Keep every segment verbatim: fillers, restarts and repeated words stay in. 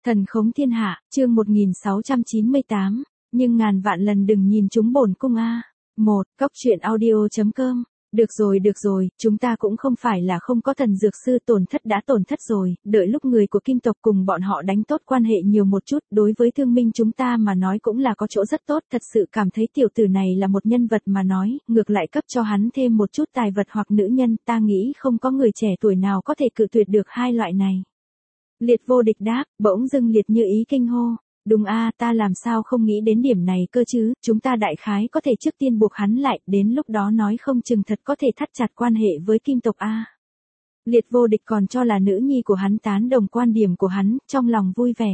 Thần khống thiên hạ, chương một nghìn sáu trăm chín mươi tám, nhưng ngàn vạn lần đừng nhìn chúng bổn cung a. một. Cóc truyện audio chấm com. Được rồi được rồi, chúng ta cũng không phải là không có thần dược sư, tổn thất đã tổn thất rồi, đợi lúc người của kim tộc cùng bọn họ đánh tốt quan hệ nhiều một chút, đối với thương minh chúng ta mà nói cũng là có chỗ rất tốt, thật sự cảm thấy tiểu tử này là một nhân vật mà nói, ngược lại cấp cho hắn thêm một chút tài vật hoặc nữ nhân, ta nghĩ không có người trẻ tuổi nào có thể cự tuyệt được hai loại này. Liệt vô địch đáp, bỗng dưng Liệt Như Ý kinh hô. Đúng a, ta làm sao không nghĩ đến điểm này cơ chứ, chúng ta đại khái có thể trước tiên buộc hắn lại, đến lúc đó nói không chừng thật có thể thắt chặt quan hệ với kim tộc a. Liệt vô địch còn cho là nữ nhi của hắn tán đồng quan điểm của hắn, trong lòng vui vẻ.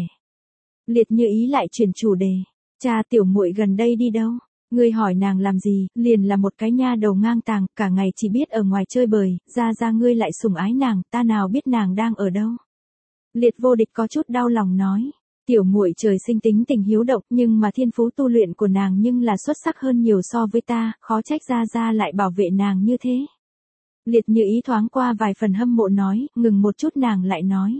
Liệt Như Ý lại chuyển chủ đề, cha tiểu muội gần đây đi đâu? Ngươi hỏi nàng làm gì, liền là một cái nha đầu ngang tàng, cả ngày chỉ biết ở ngoài chơi bời, ra ra ngươi lại sủng ái nàng, ta nào biết nàng đang ở đâu? Liệt vô địch có chút đau lòng nói. Tiểu muội trời sinh tính tình hiếu động, nhưng mà thiên phú tu luyện của nàng nhưng là xuất sắc hơn nhiều so với ta, khó trách ra ra lại bảo vệ nàng như thế. Liệt Như Ý thoáng qua vài phần hâm mộ nói, ngừng một chút nàng lại nói.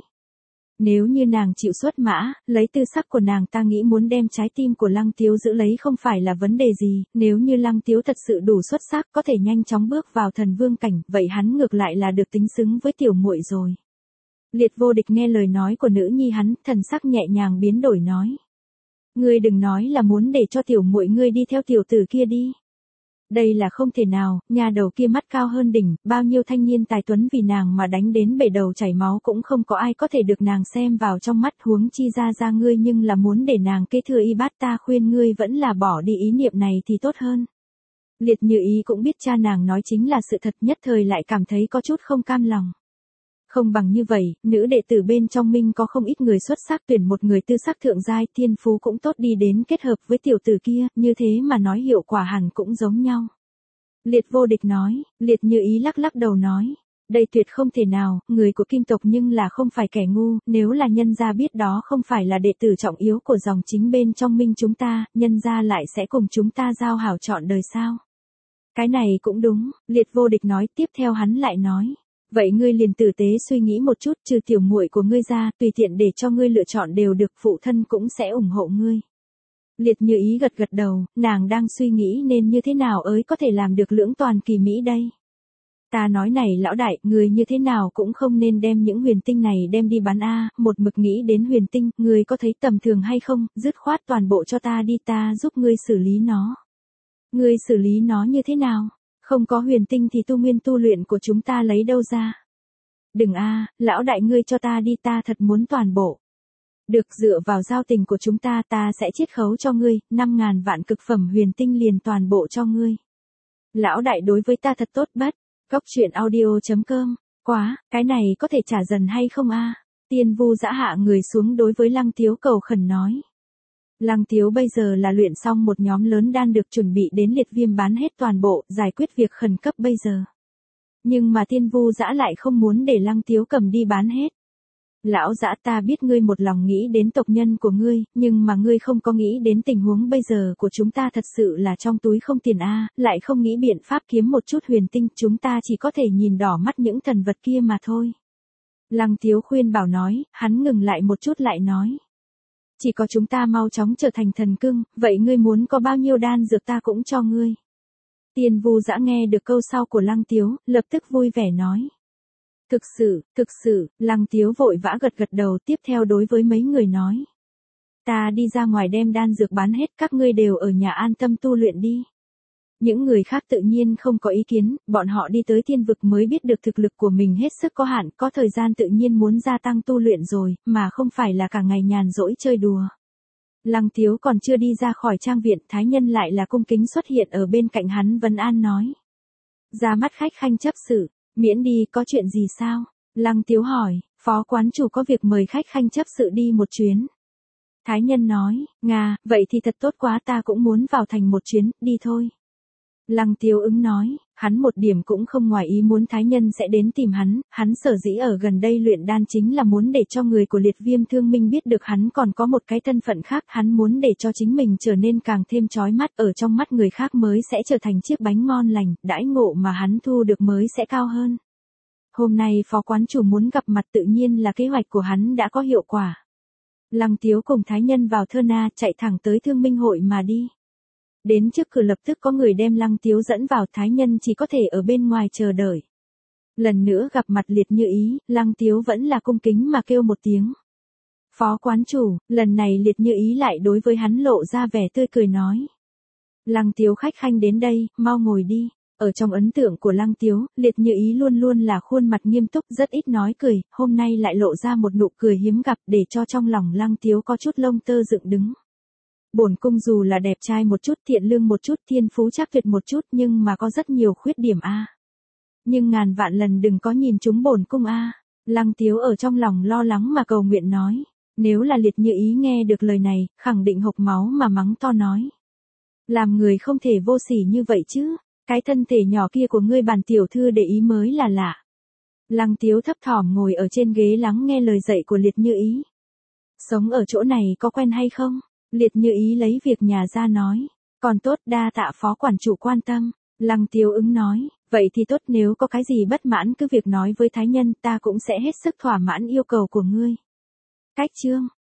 Nếu như nàng chịu xuất mã, lấy tư sắc của nàng ta nghĩ muốn đem trái tim của Lăng Tiếu giữ lấy không phải là vấn đề gì, nếu như Lăng Tiếu thật sự đủ xuất sắc có thể nhanh chóng bước vào thần vương cảnh, vậy hắn ngược lại là được tính xứng với tiểu muội rồi. Liệt vô địch nghe lời nói của nữ nhi hắn, thần sắc nhẹ nhàng biến đổi nói. Ngươi đừng nói là muốn để cho tiểu muội ngươi đi theo tiểu tử kia đi. Đây là không thể nào, nhà đầu kia mắt cao hơn đỉnh, bao nhiêu thanh niên tài tuấn vì nàng mà đánh đến bể đầu chảy máu cũng không có ai có thể được nàng xem vào trong mắt, huống chi ra ra ngươi nhưng là muốn để nàng kế thừa y bát, ta khuyên ngươi vẫn là bỏ đi ý niệm này thì tốt hơn. Liệt Như Ý cũng biết cha nàng nói chính là sự thật, nhất thời lại cảm thấy có chút không cam lòng. Không bằng như vậy, nữ đệ tử bên trong minh có không ít người xuất sắc, tuyển một người tư sắc thượng giai, thiên phú cũng tốt đi đến kết hợp với tiểu tử kia, như thế mà nói hiệu quả hẳn cũng giống nhau. Liệt vô địch nói, Liệt Như Ý lắc lắc đầu nói, đây tuyệt không thể nào, người của kim tộc nhưng là không phải kẻ ngu, nếu là nhân gia biết đó không phải là đệ tử trọng yếu của dòng chính bên trong minh chúng ta, nhân gia lại sẽ cùng chúng ta giao hảo chọn đời sao. Cái này cũng đúng, Liệt vô địch nói, tiếp theo hắn lại nói. Vậy ngươi liền tử tế suy nghĩ một chút, trừ tiểu muội của ngươi ra, tùy tiện để cho ngươi lựa chọn đều được, phụ thân cũng sẽ ủng hộ ngươi. Liệt Như Ý gật gật đầu, nàng đang suy nghĩ nên như thế nào ấy có thể làm được lưỡng toàn kỳ mỹ đây. Ta nói này lão đại, ngươi như thế nào cũng không nên đem những huyền tinh này đem đi bán a, một mực nghĩ đến huyền tinh, ngươi có thấy tầm thường hay không, dứt khoát toàn bộ cho ta đi, ta giúp ngươi xử lý nó. Ngươi xử lý nó như thế nào? Không có huyền tinh thì tu nguyên tu luyện của chúng ta lấy đâu ra? Đừng a, lão đại ngươi cho ta đi, ta thật muốn toàn bộ. Được, dựa vào giao tình của chúng ta ta sẽ chiết khấu cho ngươi, năm ngàn vạn cực phẩm huyền tinh liền toàn bộ cho ngươi. Lão đại đối với ta thật tốt bất. Cóc truyện audio chấm com. Quá, cái này có thể trả dần hay không a? Tiên Vu Dã hạ người xuống đối với Lăng Tiếu cầu khẩn nói. Lăng Tiếu bây giờ là luyện xong một nhóm lớn đan được chuẩn bị đến liệt viêm bán hết toàn bộ, giải quyết việc khẩn cấp bây giờ. Nhưng mà Tiên Vu Dã lại không muốn để Lăng Tiếu cầm đi bán hết. Lão Dã, ta biết ngươi một lòng nghĩ đến tộc nhân của ngươi, nhưng mà ngươi không có nghĩ đến tình huống bây giờ của chúng ta thật sự là trong túi không tiền a, lại không nghĩ biện pháp kiếm một chút huyền tinh, chúng ta chỉ có thể nhìn đỏ mắt những thần vật kia mà thôi. Lăng Tiếu khuyên bảo nói, hắn ngừng lại một chút lại nói. Chỉ có chúng ta mau chóng trở thành thần cưng, vậy ngươi muốn có bao nhiêu đan dược ta cũng cho ngươi. Tiên Vu Dã nghe được câu sau của Lăng Tiếu, lập tức vui vẻ nói. Thực sự, thực sự, Lăng Tiếu vội vã gật gật đầu, tiếp theo đối với mấy người nói. Ta đi ra ngoài đem đan dược bán hết, các ngươi đều ở nhà an tâm tu luyện đi. Những người khác tự nhiên không có ý kiến, bọn họ đi tới thiên vực mới biết được thực lực của mình hết sức có hạn, có thời gian tự nhiên muốn gia tăng tu luyện rồi, mà không phải là cả ngày nhàn rỗi chơi đùa. Lăng Tiếu còn chưa đi ra khỏi trang viện, thái nhân lại là cung kính xuất hiện ở bên cạnh hắn vấn an nói. Ra mắt khách khanh chấp sự, miễn đi, có chuyện gì sao? Lăng Tiếu hỏi, phó quán chủ có việc mời khách khanh chấp sự đi một chuyến. Thái nhân nói, Nga, vậy thì thật tốt quá, ta cũng muốn vào thành một chuyến, đi thôi. Lăng Tiếu ứng nói, hắn một điểm cũng không ngoài ý muốn thái nhân sẽ đến tìm hắn, hắn sở dĩ ở gần đây luyện đan chính là muốn để cho người của liệt viêm thương minh biết được hắn còn có một cái thân phận khác, hắn muốn để cho chính mình trở nên càng thêm chói mắt, ở trong mắt người khác mới sẽ trở thành chiếc bánh ngon lành, đãi ngộ mà hắn thu được mới sẽ cao hơn. Hôm nay phó quán chủ muốn gặp mặt tự nhiên là kế hoạch của hắn đã có hiệu quả. Lăng Tiếu cùng Thái Nhân vào Thơ Na chạy thẳng tới Thương Minh hội mà đi. Đến trước cửa lập tức có người đem Lăng Tiếu dẫn vào, Thái Nhân chỉ có thể ở bên ngoài chờ đợi. Lần nữa gặp mặt Liệt Như Ý, Lăng Tiếu vẫn là cung kính mà kêu một tiếng. Phó quán chủ, lần này Liệt Như Ý lại đối với hắn lộ ra vẻ tươi cười nói. Lăng Tiếu khách khanh đến đây, mau ngồi đi. Ở trong ấn tượng của Lăng Tiếu, Liệt Như Ý luôn luôn là khuôn mặt nghiêm túc, rất ít nói cười, hôm nay lại lộ ra một nụ cười hiếm gặp để cho trong lòng Lăng Tiếu có chút lông tơ dựng đứng. Bổn cung dù là đẹp trai một chút, thiện lương một chút, thiên phú chắc tuyệt một chút, nhưng mà có rất nhiều khuyết điểm a. Nhưng ngàn vạn lần đừng có nhìn chúng bổn cung a. Lăng Tiếu ở trong lòng lo lắng mà cầu nguyện nói. Nếu là Liệt Như Ý nghe được lời này, khẳng định hộc máu mà mắng to nói. Làm người không thể vô sỉ như vậy chứ, cái thân thể nhỏ kia của ngươi bản tiểu thư để ý mới là lạ. Lăng Tiếu thấp thỏm ngồi ở trên ghế lắng nghe lời dạy của Liệt Như Ý. Sống ở chỗ này có quen hay không? Liệt Như Ý lấy việc nhà ra nói. Còn tốt, đa tạ phó quản chủ quan tâm. Lăng Tiếu ứng nói. Vậy thì tốt, nếu có cái gì bất mãn cứ việc nói với Thái Nhân, ta cũng sẽ hết sức thỏa mãn yêu cầu của ngươi. Cách chương